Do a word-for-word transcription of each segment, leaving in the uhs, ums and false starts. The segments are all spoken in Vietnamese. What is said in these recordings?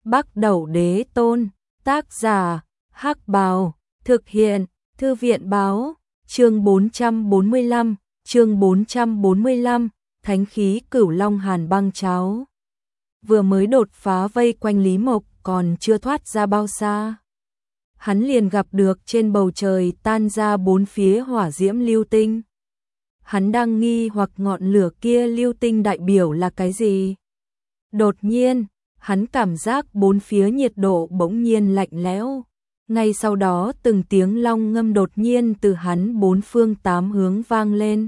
Bắc Đẩu Đế Tôn, tác giả, Hắc Bào, thực hiện, Thư viện báo, chương bốn trăm bốn mươi lăm, chương bốn trăm bốn mươi lăm, thánh khí Cửu Long Hàn Băng Cháo. Vừa mới đột phá vây quanh Lý Mộc, còn chưa thoát ra bao xa, hắn liền gặp được trên bầu trời tan ra bốn phía hỏa diễm lưu tinh. Hắn đang nghi hoặc ngọn lửa kia lưu tinh đại biểu là cái gì. Đột nhiên, hắn cảm giác bốn phía nhiệt độ bỗng nhiên lạnh lẽo. Ngay sau đó từng tiếng long ngâm đột nhiên từ hắn bốn phương tám hướng vang lên.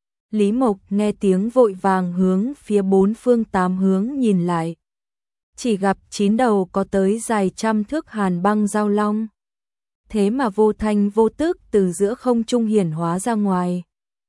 Lý Mộc nghe tiếng vội vàng hướng phía bốn phương tám hướng nhìn lại. Chỉ gặp chín đầu có tới dài trăm thước hàn băng giao long. Thế mà vô thanh vô tức từ giữa không trung hiển hóa ra ngoài.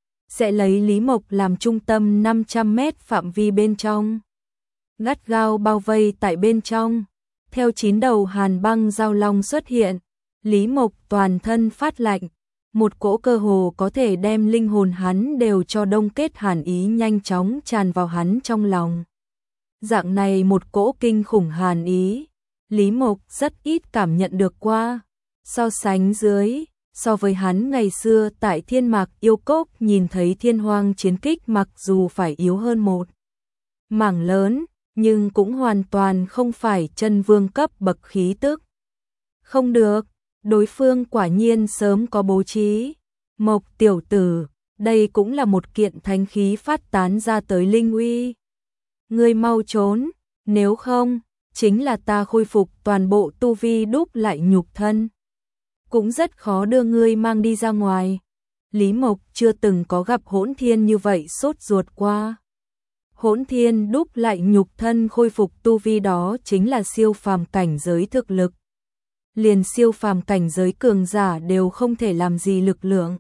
Sẽ lấy Lý Mộc làm trung tâm năm trăm mét phạm vi bên trong. Gắt gao bao vây tại bên trong. Theo chín đầu hàn băng giao long xuất hiện, Lý Mộc toàn thân phát lạnh. Một cỗ cơ hồ có thể đem linh hồn hắn đều cho đông kết hàn ý nhanh chóng tràn vào hắn trong lòng. Dạng này một cỗ kinh khủng hàn ý, Lý Mộc rất ít cảm nhận được qua. So sánh dưới, so với hắn ngày xưa tại Thiên Mạc Yêu Cốc nhìn thấy thiên hoang chiến kích mặc dù phải yếu hơn một mảng lớn, nhưng cũng hoàn toàn không phải chân vương cấp bậc khí tức. Không được, đối phương quả nhiên sớm có bố trí. Mộc tiểu tử, đây cũng là một kiện thánh khí phát tán ra tới linh uy. Ngươi mau trốn, nếu không, chính là ta khôi phục toàn bộ tu vi đúc lại nhục thân. Cũng rất khó đưa ngươi mang đi ra ngoài. Lý Mộc chưa từng có gặp Hỗn Thiên như vậy sốt ruột qua. Hỗn Thiên đúc lại nhục thân khôi phục tu vi đó chính là siêu phàm cảnh giới thực lực. Liền siêu phàm cảnh giới cường giả đều không thể làm gì lực lượng.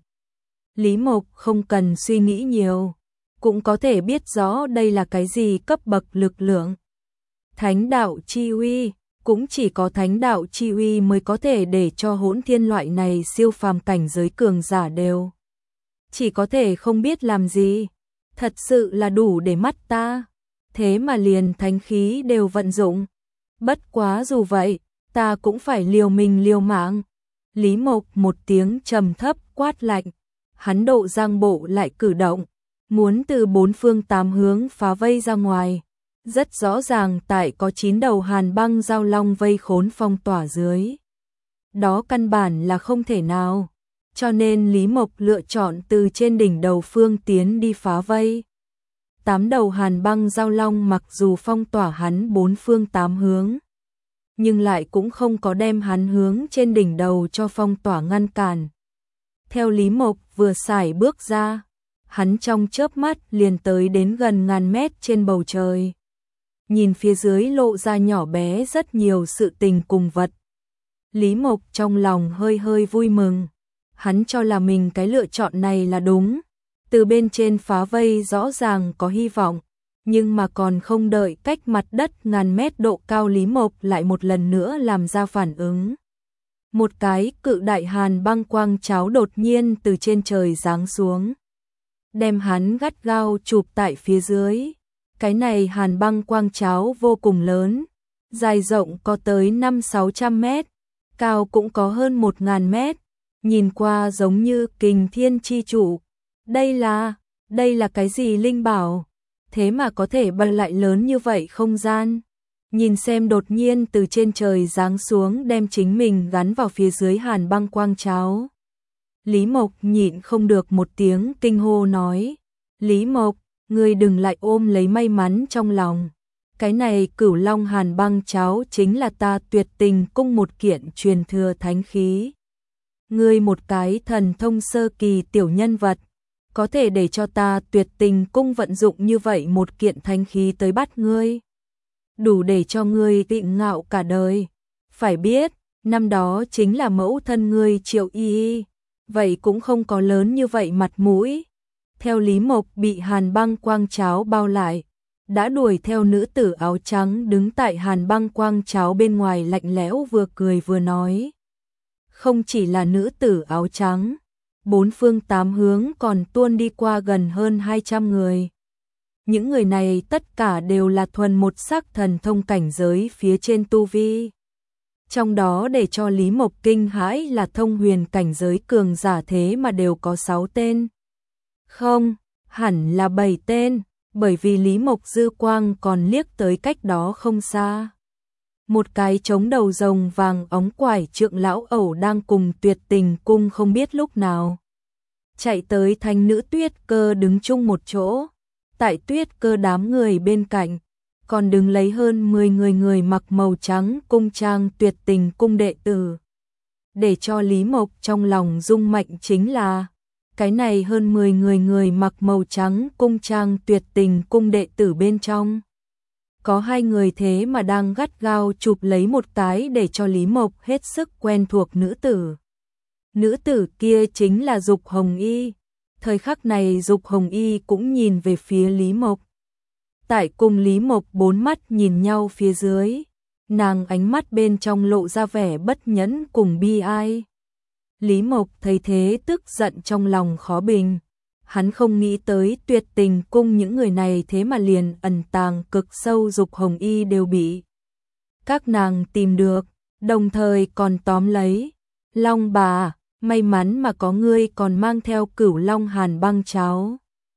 Lý Mộc không cần suy nghĩ nhiều, cũng có thể biết rõ đây là cái gì cấp bậc lực lượng. Thánh đạo chi uy, cũng chỉ có thánh đạo chi uy mới có thể để cho Hỗn Thiên loại này siêu phàm cảnh giới cường giả đều. Chỉ có thể không biết làm gì, thật sự là đủ để mắt ta, thế mà liền thánh khí đều vận dụng. Bất quá dù vậy, ta cũng phải liều mình liều mạng. Lý Mộc một tiếng trầm thấp quát lạnh, hắn độ giang bộ lại cử động, muốn từ bốn phương tám hướng phá vây ra ngoài. Rất rõ ràng tại có chín đầu hàn băng giao long vây khốn phong tỏa dưới. Đó căn bản là không thể nào, cho nên Lý Mộc lựa chọn từ trên đỉnh đầu phương tiến đi phá vây. Tám đầu hàn băng giao long mặc dù phong tỏa hắn bốn phương tám hướng, nhưng lại cũng không có đem hắn hướng trên đỉnh đầu cho phong tỏa ngăn cản. Theo Lý Mộc vừa xài bước ra, hắn trong chớp mắt liền tới đến gần ngàn mét trên bầu trời. Nhìn phía dưới lộ ra nhỏ bé rất nhiều sự tình cùng vật. Lý Mộc trong lòng hơi hơi vui mừng. Hắn cho là mình cái lựa chọn này là đúng. Từ bên trên phá vây rõ ràng có hy vọng. Nhưng mà còn không đợi cách mặt đất ngàn mét độ cao, Lý Mộc lại một lần nữa làm ra phản ứng. Một cái cự đại hàn băng quang cháo đột nhiên từ trên trời giáng xuống, đem hắn gắt gao chụp tại phía dưới. Cái này hàn băng quang cháo vô cùng lớn, dài rộng có tới năm sáu trăm mét, cao cũng có hơn một ngàn mét, nhìn qua giống như kình thiên chi trụ. Đây là, đây là cái gì linh bảo? Thế mà có thể bật lại lớn như vậy không gian. Nhìn xem đột nhiên từ trên trời giáng xuống đem chính mình gắn vào phía dưới hàn băng quang cháo. Lý Mộc nhịn không được một tiếng kinh hô nói. Lý Mộc, ngươi đừng lại ôm lấy may mắn trong lòng. Cái này Cửu Long Hàn Băng Cháo chính là ta Tuyệt Tình Cung một kiện truyền thừa thánh khí. Ngươi một cái thần thông sơ kỳ tiểu nhân vật, có thể để cho ta Tuyệt Tình Cung vận dụng như vậy một kiện thánh khí tới bắt ngươi. Đủ để cho ngươi tịnh ngạo cả đời. Phải biết, năm đó chính là mẫu thân ngươi Triệu Y Y, vậy cũng không có lớn như vậy mặt mũi. Theo Lý Mộc bị hàn băng quang cháo bao lại, đã đuổi theo nữ tử áo trắng đứng tại hàn băng quang cháo bên ngoài lạnh lẽo vừa cười vừa nói. Không chỉ là nữ tử áo trắng, bốn phương tám hướng còn tuôn đi qua gần hơn hai trăm người. Những người này tất cả đều là thuần một sắc thần thông cảnh giới phía trên tu vi. Trong đó để cho Lý Mộc kinh hãi là thông huyền cảnh giới cường giả thế mà đều có sáu tên. Không, hẳn là bảy tên, bởi vì Lý Mộc dư quang còn liếc tới cách đó không xa. Một cái trống đầu rồng vàng óng quải trượng lão ẩu đang cùng Tuyệt Tình Cung không biết lúc nào chạy tới thành nữ Tuyết Cơ đứng chung một chỗ. Tại Tuyết Cơ đám người bên cạnh còn đứng lấy hơn mười người người mặc màu trắng cung trang Tuyệt Tình Cung đệ tử. Để cho Lý Mộc trong lòng rung mạnh chính là cái này hơn mười người người mặc màu trắng cung trang Tuyệt Tình Cung đệ tử bên trong. Có hai người thế mà đang gắt gao chụp lấy một cái để cho Lý Mộc hết sức quen thuộc nữ tử. Nữ tử kia chính là Dục Hồng Y. Thời khắc này Dục Hồng Y cũng nhìn về phía Lý Mộc. Tại cùng Lý Mộc bốn mắt nhìn nhau phía dưới, nàng ánh mắt bên trong lộ ra vẻ bất nhẫn cùng bi ai. Lý Mộc thấy thế tức giận trong lòng khó bình. Hắn không nghĩ tới Tuyệt Tình Cung những người này thế mà liền ẩn tàng cực sâu Dục Hồng Y đều bị các nàng tìm được, đồng thời còn tóm lấy. Long bà, may mắn mà có ngươi còn mang theo Cửu Long Hàn Băng Cháo.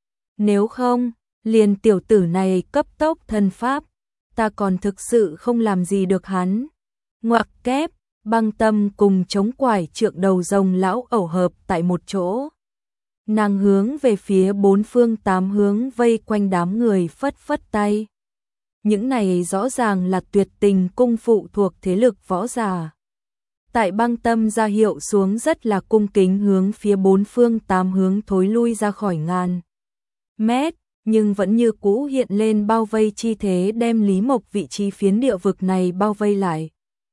Nếu không, liền tiểu tử này cấp tốc thân pháp, ta còn thực sự không làm gì được hắn. Ngoặc kép, Băng Tâm cùng chống quải trượng đầu rồng lão ẩu hợp tại một chỗ. Nàng hướng về phía bốn phương tám hướng vây quanh đám người phất phất tay. Những này rõ ràng là Tuyệt Tình Cung phụ thuộc thế lực võ giả. Tại Băng Tâm ra hiệu xuống rất là cung kính hướng phía bốn phương tám hướng thối lui ra khỏi ngàn mét, nhưng vẫn như cũ hiện lên bao vây chi thế đem Lý Mộc vị trí phiến địa vực này bao vây lại.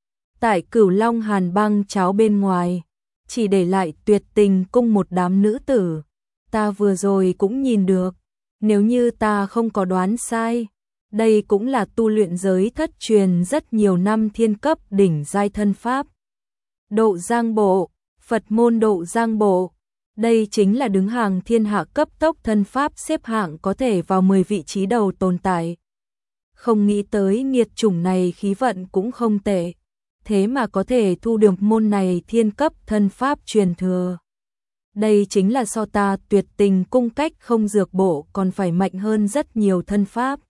Tại Cửu Long Hàn Băng Cháo bên ngoài, chỉ để lại Tuyệt Tình Cung một đám nữ tử. Ta vừa rồi cũng nhìn được, nếu như ta không có đoán sai, đây cũng là tu luyện giới thất truyền rất nhiều năm thiên cấp đỉnh giai thân pháp. Độ Giang Bộ, Phật môn Độ Giang Bộ, đây chính là đứng hàng thiên hạ cấp tốc thân pháp xếp hạng có thể vào mười vị trí đầu tồn tại. Không nghĩ tới nghiệt chủng này khí vận cũng không tệ, thế mà có thể thu được môn này thiên cấp thân pháp truyền thừa. Đây chính là so ta Tuyệt Tình Cung cách không dược bộ còn phải mạnh hơn rất nhiều thân pháp.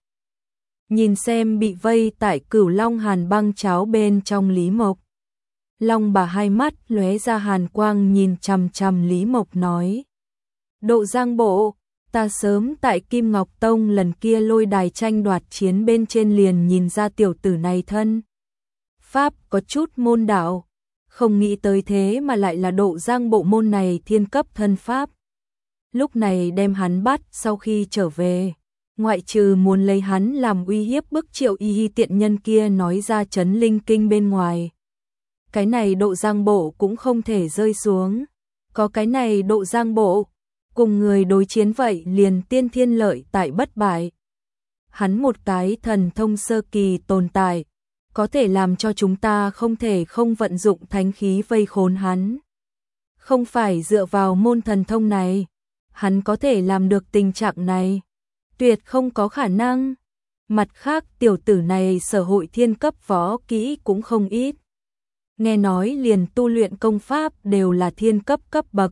Nhìn xem bị vây tại Cửu Long Hàn Băng Cháo bên trong Lý Mộc. Long bà hai mắt lóe ra hàn quang nhìn chằm chằm Lý Mộc nói. Độ Giang Bộ, ta sớm tại Kim Ngọc Tông lần kia lôi đài tranh đoạt chiến bên trên liền nhìn ra tiểu tử này thân pháp có chút môn đạo. Không nghĩ tới thế mà lại là Độ Giang Bộ môn này thiên cấp thân pháp. Lúc này đem hắn bắt sau khi trở về, ngoại trừ muốn lấy hắn làm uy hiếp bức Triệu Y Hi tiện nhân kia nói ra chấn linh kinh bên ngoài. Cái này Độ Giang Bộ cũng không thể rơi xuống. Có cái này Độ Giang Bộ, cùng người đối chiến vậy liền tiên thiên lợi tại bất bại. Hắn một cái thần thông sơ kỳ tồn tại, có thể làm cho chúng ta không thể không vận dụng thánh khí vây khốn hắn. Không phải dựa vào môn thần thông này, hắn có thể làm được tình trạng này. Tuyệt không có khả năng. Mặt khác tiểu tử này sở hội thiên cấp võ kỹ cũng không ít. Nghe nói liền tu luyện công pháp đều là thiên cấp cấp bậc.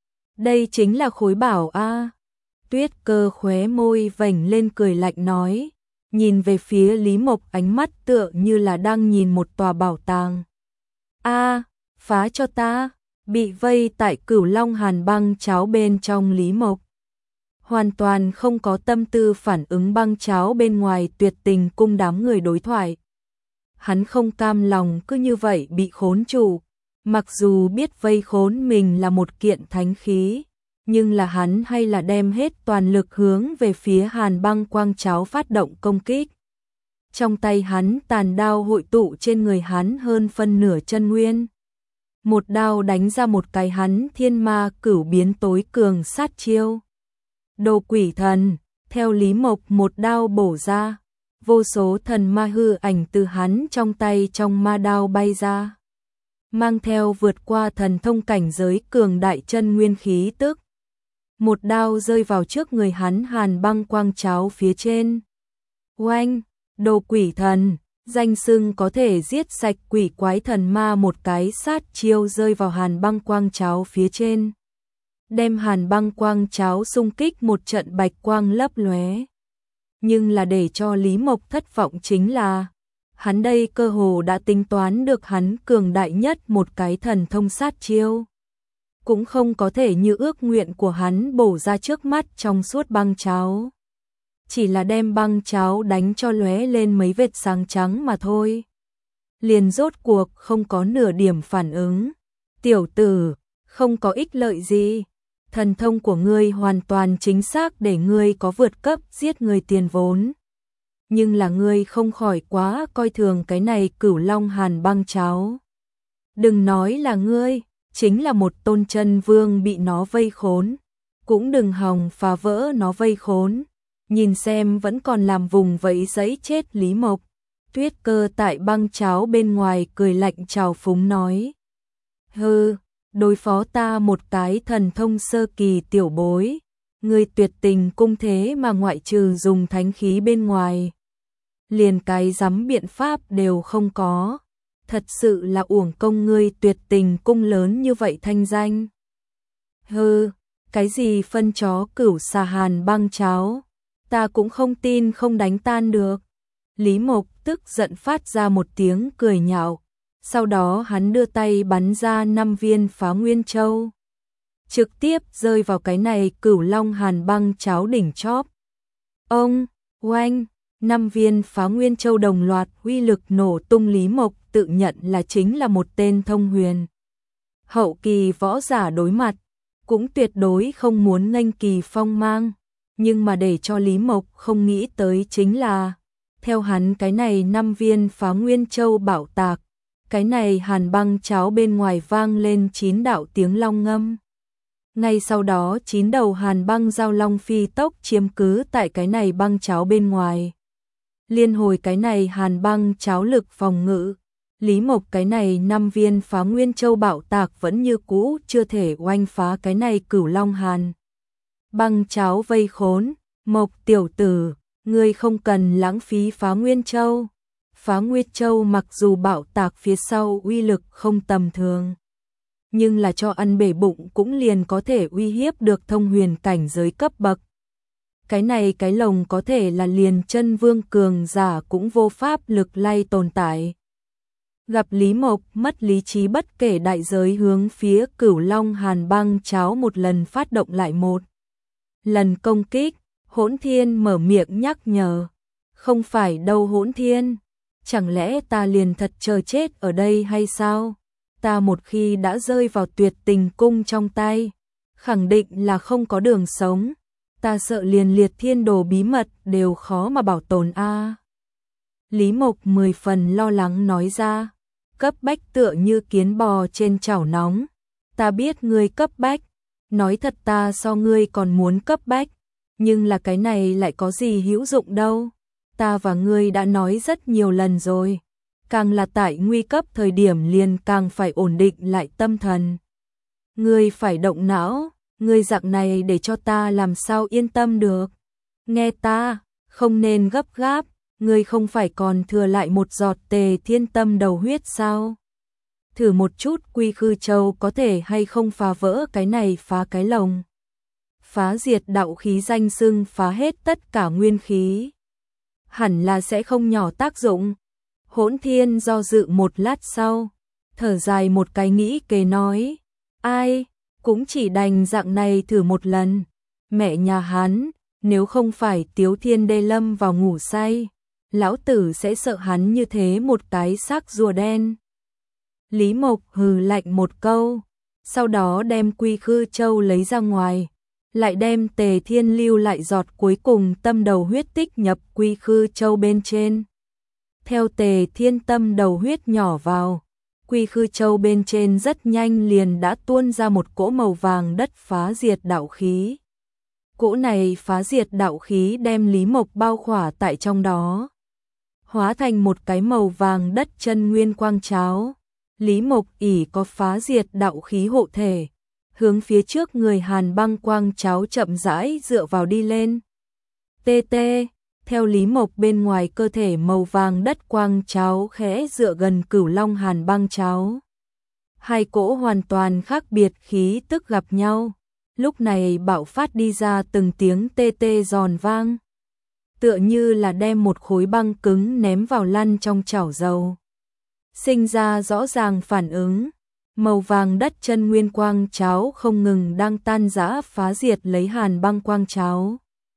Đây chính là khối bảo a. Tuyết Cơ khóe môi vểnh lên cười lạnh nói, nhìn về phía Lý Mộc ánh mắt tựa như là đang nhìn một tòa bảo tàng. A, phá cho ta, bị vây tại Cửu Long Hàn Băng Cháo bên trong Lý Mộc. Hoàn toàn không có tâm tư phản ứng băng cháo bên ngoài Tuyệt Tình Cung đám người đối thoại. Hắn không cam lòng cứ như vậy bị khốn trụ, mặc dù biết vây khốn mình là một kiện thánh khí, nhưng là hắn hay là đem hết toàn lực hướng về phía Hàn Băng Quang Cháo phát động công kích. Trong tay hắn tàn đao hội tụ trên người hắn hơn phân nửa chân nguyên. Một đao đánh ra một cái hắn thiên ma cửu biến tối cường sát chiêu. Đồ quỷ thần, theo Lý Mộc một đao bổ ra, vô số thần ma hư ảnh từ hắn trong tay trong ma đao bay ra, mang theo vượt qua thần thông cảnh giới cường đại chân nguyên khí tức. một đao rơi vào trước người hắn, hàn băng quang cháo phía trên. Oanh, đồ quỷ thần, danh xưng có thể giết sạch quỷ quái thần ma, một cái sát chiêu rơi vào hàn băng quang cháo phía trên. Đem hàn băng quang cháo xung kích một trận bạch quang lấp lóe. Nhưng là để cho Lý Mộc thất vọng chính là, hắn đây cơ hồ đã tính toán được hắn cường đại nhất một cái thần thông sát chiêu. Cũng không có thể như ước nguyện của hắn bổ ra trước mắt trong suốt băng cháo. Chỉ là đem băng cháo đánh cho lóe lên mấy vệt sáng trắng mà thôi. Liền rốt cuộc không có nửa điểm phản ứng. Tiểu tử, không có ích lợi gì. Thần thông của ngươi hoàn toàn chính xác để ngươi có vượt cấp giết người tiền vốn. Nhưng là ngươi không khỏi quá coi thường cái này Cửu Long hàn băng cháo. Đừng nói là ngươi, chính là một tôn chân vương bị nó vây khốn. Cũng đừng hòng phá vỡ nó vây khốn. Nhìn xem vẫn còn làm vùng vẫy giấy chết Lý Mộc. Tuyết Cơ tại băng cháo bên ngoài cười lạnh trào phúng nói. Hừ, đối phó ta một cái thần thông sơ kỳ tiểu bối. Ngươi tuyệt tình cung thế mà ngoại trừ dùng thánh khí bên ngoài. Liền cái dám biện pháp đều không có. Thật sự là uổng công ngươi tuyệt tình cung lớn như vậy thanh danh. Hừ, cái gì phân chó cửu xà hàn băng cháo. Ta cũng không tin không đánh tan được. Lý Mộc tức giận phát ra một tiếng cười nhạo. Sau đó hắn đưa tay bắn ra năm viên Phá Nguyên Châu. Trực tiếp rơi vào cái này Cửu Long hàn băng cháo đỉnh chóp. Ông, oanh, năm viên Phá Nguyên Châu đồng loạt uy lực nổ tung. Lý Mộc tự nhận là chính là một tên thông huyền. Hậu kỳ võ giả đối mặt, cũng tuyệt đối không muốn nghênh kỳ phong mang. Nhưng mà để cho Lý Mộc không nghĩ tới chính là, theo hắn cái này năm viên Phá Nguyên Châu bảo tạc, cái này hàn băng cháo bên ngoài vang lên chín đạo tiếng long ngâm. Ngay sau đó chín đầu hàn băng giao long phi tốc chiếm cứ tại cái này băng cháo bên ngoài. Liên hồi cái này hàn băng cháo lực phòng ngự, Lý Mộc cái này năm viên Phá Nguyên Châu bảo tạc vẫn như cũ chưa thể oanh phá cái này Cửu Long hàn băng cháo vây khốn. Mộc tiểu tử, ngươi không cần lãng phí Phá Nguyên Châu. Phá Nguyên Châu mặc dù bạo tạc phía sau uy lực không tầm thường, nhưng là cho ăn bể bụng cũng liền có thể uy hiếp được thông huyền cảnh giới cấp bậc. Cái này cái lồng có thể là liền chân vương cường giả cũng vô pháp lực lay tồn tại. Gặp Lý Mộc mất lý trí, bất kể đại giới hướng phía Cửu Long hàn băng cháo một lần phát động lại một lần công kích. Hỗn Thiên mở miệng nhắc nhở. Không phải đâu Hỗn Thiên, chẳng lẽ ta liền thật chờ chết ở đây hay sao? Ta một khi đã rơi vào tuyệt tình cung trong tay, khẳng định là không có đường sống. Ta sợ liền liệt thiên đồ bí mật đều khó mà bảo tồn a. À. Lý Mộc mười phần lo lắng nói ra, cấp bách tựa như kiến bò trên chảo nóng. Ta biết ngươi cấp bách, nói thật ta so ngươi còn muốn cấp bách. Nhưng là cái này lại có gì hữu dụng đâu. Ta và ngươi đã nói rất nhiều lần rồi. Càng là tại nguy cấp thời điểm liền càng phải ổn định lại tâm thần. Ngươi phải động não, ngươi dạng này để cho ta làm sao yên tâm được. Nghe ta, không nên gấp gáp, ngươi không phải còn thừa lại một giọt Tề Thiên Tâm đầu huyết sao? Thử một chút Quy Khư Châu có thể hay không phá vỡ cái này phá cái lồng. Phá diệt đạo khí danh xưng phá hết tất cả nguyên khí. Hẳn là sẽ không nhỏ tác dụng. Hỗn Thiên do dự một lát sau, thở dài một cái nghĩ kế nói. Ai, cũng chỉ đành dạng này thử một lần. Mẹ nhà hắn, nếu không phải Tiếu Thiên Đê lâm vào ngủ say, lão tử sẽ sợ hắn như thế một cái xác rùa đen. Lý Mộc hừ lạnh một câu, sau đó đem Quy Khư Châu lấy ra ngoài. Lại đem Tề Thiên lưu lại giọt cuối cùng tâm đầu huyết tích nhập Quy Khư Châu bên trên. Theo Tề Thiên tâm đầu huyết nhỏ vào, Quy Khư Châu bên trên rất nhanh liền đã tuôn ra một cỗ màu vàng đất phá diệt đạo khí. Cỗ này phá diệt đạo khí đem Lý Mộc bao khỏa tại trong đó, hóa thành một cái màu vàng đất chân nguyên quang cháo. Lý Mộc ỷ có phá diệt đạo khí hộ thể, hướng phía trước người Hàn Băng Quang Cháo chậm rãi dựa vào đi lên. Tê tê, theo Lý Mộc bên ngoài cơ thể màu vàng đất quang cháo khẽ dựa gần Cửu Long Hàn Băng Cháo. Hai cỗ hoàn toàn khác biệt khí tức gặp nhau, lúc này bạo phát đi ra từng tiếng tê tê giòn vang. Tựa như là đem một khối băng cứng ném vào lăn trong chảo dầu. Sinh ra rõ ràng phản ứng, màu vàng đất chân nguyên quang cháo không ngừng đang tan rã phá diệt lấy Hàn Băng Quang Cháo.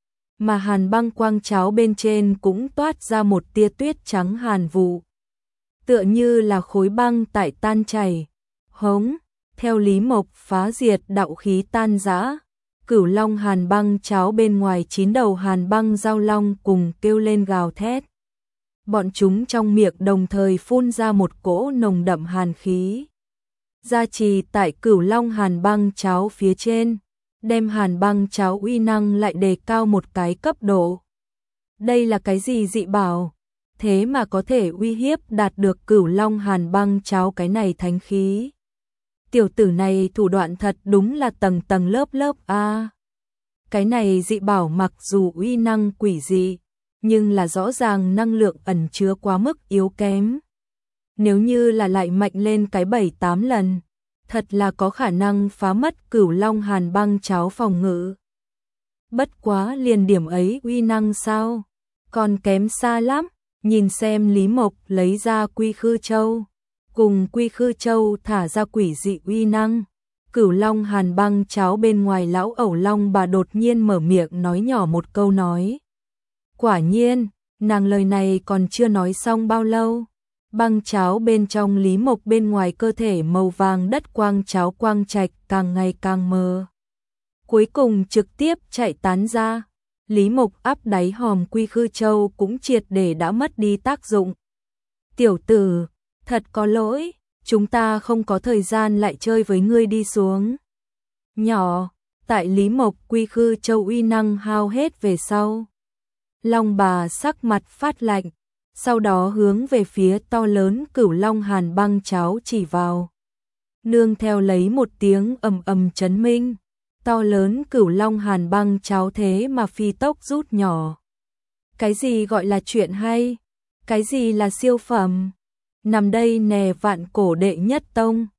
Mà Hàn Băng Quang Cháo bên trên cũng toát ra một tia tuyết trắng hàn vụ. Tựa như là khối băng tại tan chảy. Hống, theo Lý Mộc phá diệt đạo khí tan rã, Cửu Long Hàn Băng Cháo bên ngoài chín đầu Hàn Băng Giao Long cùng kêu lên gào thét. Bọn chúng trong miệng đồng thời phun ra một cỗ nồng đậm hàn khí. Gia trì tại Cửu Long Hàn Băng Cháo phía trên, đem Hàn Băng Cháo uy năng lại đề cao một cái cấp độ. Đây là cái gì dị bảo? Thế mà có thể uy hiếp đạt được Cửu Long Hàn Băng Cháo cái này thánh khí. Tiểu tử này thủ đoạn thật đúng là tầng tầng lớp lớp a. À, cái này dị bảo mặc dù uy năng quỷ dị, nhưng là rõ ràng năng lượng ẩn chứa quá mức yếu kém. Nếu như là lại mạnh lên cái bảy tám lần, thật là có khả năng phá mất Cửu Long Hàn Băng Cháo phòng ngự. Bất quá liền điểm ấy uy năng sao? Còn kém xa lắm, nhìn xem Lý Mộc lấy ra Quy Khư Châu, cùng Quy Khư Châu thả ra quỷ dị uy năng. Cửu Long Hàn Băng Cháo bên ngoài lão ẩu long bà đột nhiên mở miệng nói nhỏ một câu nói. Quả nhiên, nàng lời này còn chưa nói xong bao lâu. Băng cháo bên trong Lý Mộc bên ngoài cơ thể màu vàng đất quang cháo quang trạch càng ngày càng mờ. Cuối cùng trực tiếp chạy tán ra. Lý Mộc áp đáy hòm Quy Khư Châu cũng triệt để đã mất đi tác dụng. Tiểu tử, thật có lỗi, chúng ta không có thời gian lại chơi với ngươi đi xuống. Nhỏ, tại Lý Mộc Quy Khư Châu uy năng hao hết về sau. Long bà sắc mặt phát lạnh, sau đó hướng về phía to lớn Cửu Long Hàn Băng Cháo chỉ vào. Nương theo lấy một tiếng ầm ầm chấn minh, to lớn Cửu Long Hàn Băng Cháo thế mà phi tốc rút nhỏ. Cái gì gọi là chuyện hay? Cái gì là siêu phẩm? Nằm đây nè vạn cổ đệ nhất tông,